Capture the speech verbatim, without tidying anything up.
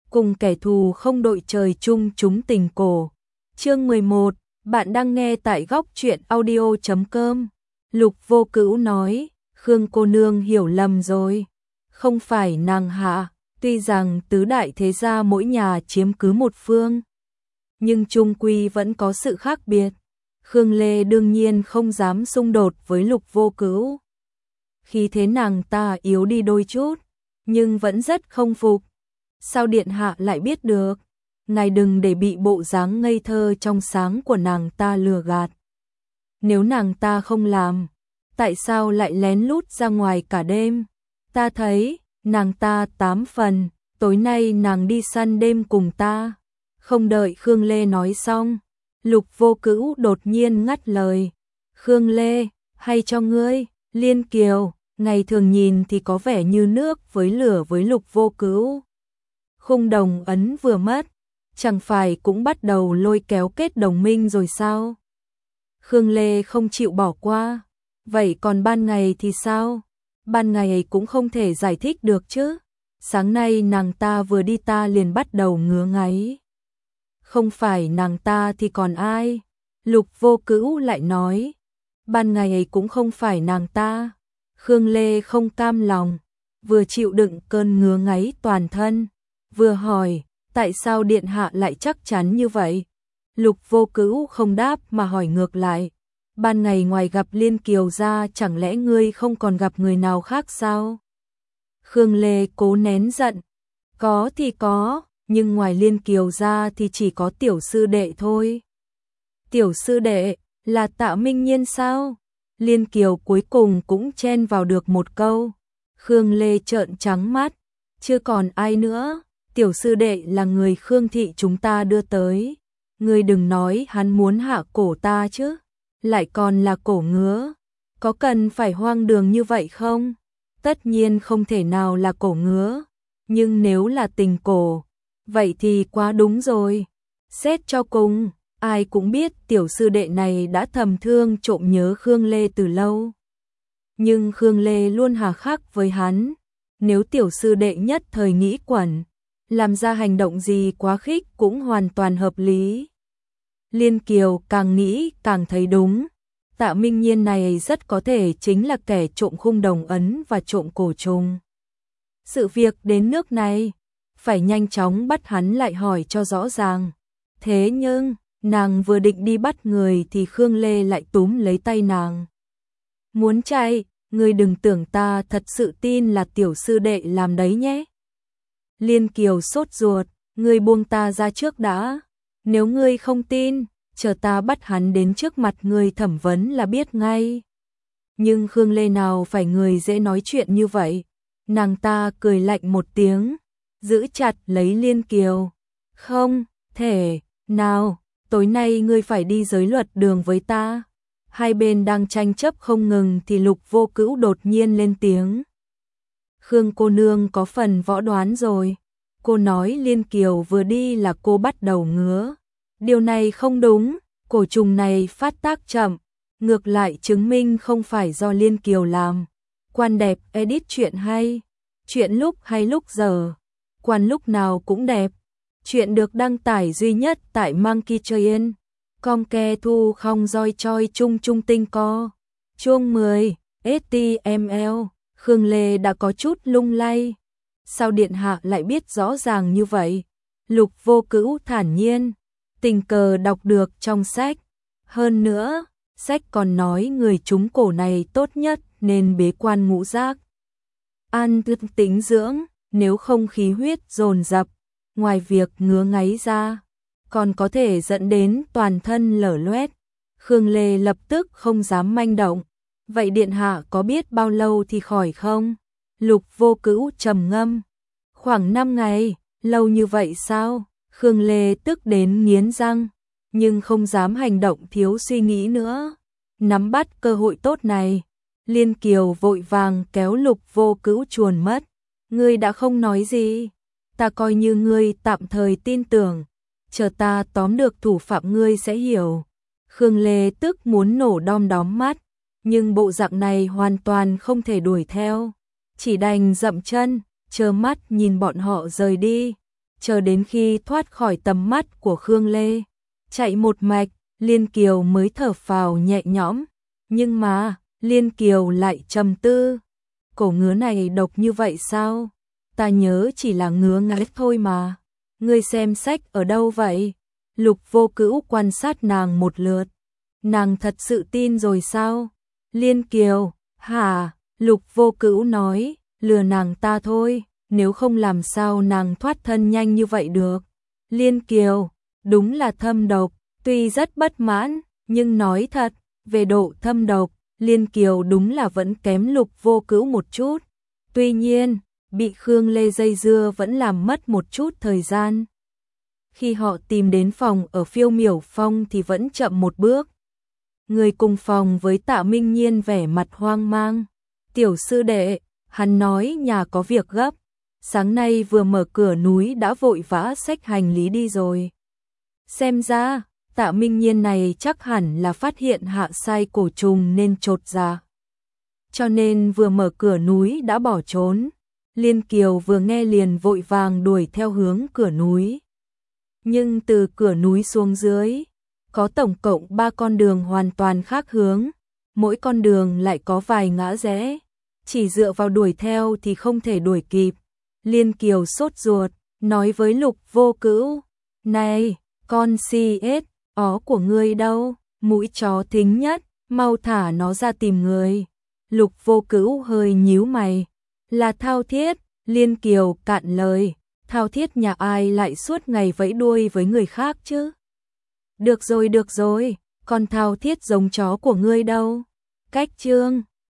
cùng kẻ thù không đội trời chung chúng tình cổ. Chương mười một, bạn đang nghe tại góc truyện audio chấm com. Lục Vô Cữu nói, Khương cô nương hiểu lầm rồi. Không phải nàng hạ, tuy rằng tứ đại thế gia mỗi nhà chiếm cứ một phương, nhưng chung quy vẫn có sự khác biệt. Khương Lê đương nhiên không dám xung đột với Lục Vô Cữu. Khi thế nàng ta yếu đi đôi chút, nhưng vẫn rất không phục. Sao điện hạ lại biết được? Ngài đừng để bị bộ dáng ngây thơ trong sáng của nàng ta lừa gạt. Nếu nàng ta không làm, tại sao lại lén lút ra ngoài cả đêm? Ta thấy, nàng ta tám phần, tối nay nàng đi săn đêm cùng ta. Không đợi Khương Lê nói xong, Lục Vô Cữu đột nhiên ngắt lời. Khương Lê, hay cho ngươi, Liên Kiều, ngày thường nhìn thì có vẻ như nước với lửa với Lục Vô Cữu. Khung đồng ấn vừa mất, chẳng phải cũng bắt đầu lôi kéo kết đồng minh rồi sao? Khương Lê không chịu bỏ qua. Vậy còn ban ngày thì sao? Ban ngày cũng không thể giải thích được chứ. Sáng nay nàng ta vừa đi ta liền bắt đầu ngứa ngáy. Không phải nàng ta thì còn ai? Lục Vô Cữu lại nói. Ban ngày cũng không phải nàng ta. Khương Lê không cam lòng, vừa chịu đựng cơn ngứa ngáy toàn thân, vừa hỏi, tại sao điện hạ lại chắc chắn như vậy? Lục Vô Cữu không đáp mà hỏi ngược lại, ban ngày ngoài gặp Liên Kiều ra chẳng lẽ ngươi không còn gặp người nào khác sao? Khương Lê cố nén giận, có thì có, nhưng ngoài Liên Kiều ra thì chỉ có tiểu sư đệ thôi. Tiểu sư đệ, là Tạ Minh Nhiên sao? Liên Kiều cuối cùng cũng chen vào được một câu. Khương Lê trợn trắng mắt, chưa còn ai nữa, tiểu sư đệ là người Khương thị chúng ta đưa tới. Ngươi đừng nói hắn muốn hạ cổ ta chứ, lại còn là cổ ngứa. Có cần phải hoang đường như vậy không? Tất nhiên không thể nào là cổ ngứa, nhưng nếu là tình cổ, vậy thì quá đúng rồi. Xét cho cùng, ai cũng biết tiểu sư đệ này đã thầm thương trộm nhớ Khương Lê từ lâu. Nhưng Khương Lê luôn hà khắc với hắn. Nếu tiểu sư đệ nhất thời nghĩ quẩn, làm ra hành động gì quá khích cũng hoàn toàn hợp lý. Liên Kiều càng nghĩ càng thấy đúng. Tạ Minh Nhiên này rất có thể chính là kẻ trộm khung đồng ấn và trộm cổ trùng. Sự việc đến nước này, phải nhanh chóng bắt hắn lại hỏi cho rõ ràng. Thế nhưng, nàng vừa định đi bắt người thì Khương Lê lại túm lấy tay nàng. Muốn chạy, ngươi đừng tưởng ta thật sự tin là tiểu sư đệ làm đấy nhé. Liên Kiều sốt ruột, ngươi buông ta ra trước đã. Nếu ngươi không tin, chờ ta bắt hắn đến trước mặt ngươi thẩm vấn là biết ngay. Nhưng Khương Lê nào phải người dễ nói chuyện như vậy. Nàng ta cười lạnh một tiếng, giữ chặt lấy Liên Kiều. Không, thể, nào, tối nay ngươi phải đi giới luật đường với ta. Hai bên đang tranh chấp không ngừng thì Lục Vô Cữu đột nhiên lên tiếng. Khương cô nương có phần võ đoán rồi. Cô nói Liên Kiều vừa đi là cô bắt đầu ngứa. Điều này không đúng, cổ trùng này phát tác chậm, ngược lại chứng minh không phải do Liên Kiều làm. Quan đẹp edit chuyện hay, chuyện lúc hay lúc giờ, quan lúc nào cũng đẹp. Chuyện được đăng tải duy nhất tại Monkey Train. Com ke thu không roi choi chung chung tinh co. Chuông mười, ét tê em lờ, Khương Lê đã có chút lung lay. Sao điện hạ lại biết rõ ràng như vậy? Lục Vô Cữu thản nhiên, tình cờ đọc được trong sách. Hơn nữa, sách còn nói người trúng cổ này tốt nhất nên bế quan ngũ giác. Ăn tĩnh dưỡng, nếu không khí huyết dồn dập, ngoài việc ngứa ngáy ra, còn có thể dẫn đến toàn thân lở loét. Khương Lê lập tức không dám manh động. Vậy điện hạ có biết bao lâu thì khỏi không? Lục Vô Cữu trầm ngâm. Khoảng năm ngày, lâu như vậy sao? Khương Lê tức đến nghiến răng, nhưng không dám hành động thiếu suy nghĩ nữa. Nắm bắt cơ hội tốt này, Liên Kiều vội vàng kéo Lục Vô Cữu chuồn mất. Ngươi đã không nói gì, ta coi như ngươi tạm thời tin tưởng, chờ ta tóm được thủ phạm ngươi sẽ hiểu. Khương Lê tức muốn nổ đom đóm mắt, nhưng bộ dạng này hoàn toàn không thể đuổi theo, chỉ đành dậm chân, trơ mắt nhìn bọn họ rời đi. chờ đến khi thoát khỏi tầm mắt của Khương Lê, chạy một mạch, Liên Kiều mới thở phào nhẹ nhõm, nhưng mà, Liên Kiều lại trầm tư, cổ ngứa này độc như vậy sao? Ta nhớ chỉ là ngứa ngáy thôi mà. Ngươi xem sách ở đâu vậy? Lục Vô Cữu quan sát nàng một lượt. Nàng thật sự tin rồi sao? Liên Kiều, hả? Lục Vô Cữu nói, lừa nàng ta thôi, nếu không làm sao nàng thoát thân nhanh như vậy được. Liên Kiều, đúng là thâm độc, tuy rất bất mãn, nhưng nói thật, về độ thâm độc, Liên Kiều đúng là vẫn kém Lục Vô Cữu một chút. Tuy nhiên, bị Khương Lê dây dưa vẫn làm mất một chút thời gian. Khi họ tìm đến phòng ở Phiêu Miểu Phong thì vẫn chậm một bước. Người cùng phòng với Tạ Minh Nhiên vẻ mặt hoang mang. Tiểu sư đệ, hắn nói nhà có việc gấp. Sáng nay vừa mở cửa núi đã vội vã xách hành lý đi rồi. Xem ra, Tạ Minh Nhiên này chắc hẳn là phát hiện hạ sai cổ trùng nên chột dạ. Cho nên vừa mở cửa núi đã bỏ trốn. Liên Kiều vừa nghe liền vội vàng đuổi theo hướng cửa núi. Nhưng từ cửa núi xuống dưới, có tổng cộng ba con đường hoàn toàn khác hướng, mỗi con đường lại có vài ngã rẽ, chỉ dựa vào đuổi theo thì không thể đuổi kịp. Liên Kiều sốt ruột, nói với Lục Vô Cữu, này, con si ết, ó của ngươi đâu, mũi chó thính nhất, mau thả nó ra tìm người. Lục Vô Cữu hơi nhíu mày, là Thao Thiết. Liên Kiều cạn lời, Thao Thiết nhà ai lại suốt ngày vẫy đuôi với người khác chứ? Được rồi được rồi, con Thao Thiết giống chó của ngươi đâu? Cách Trương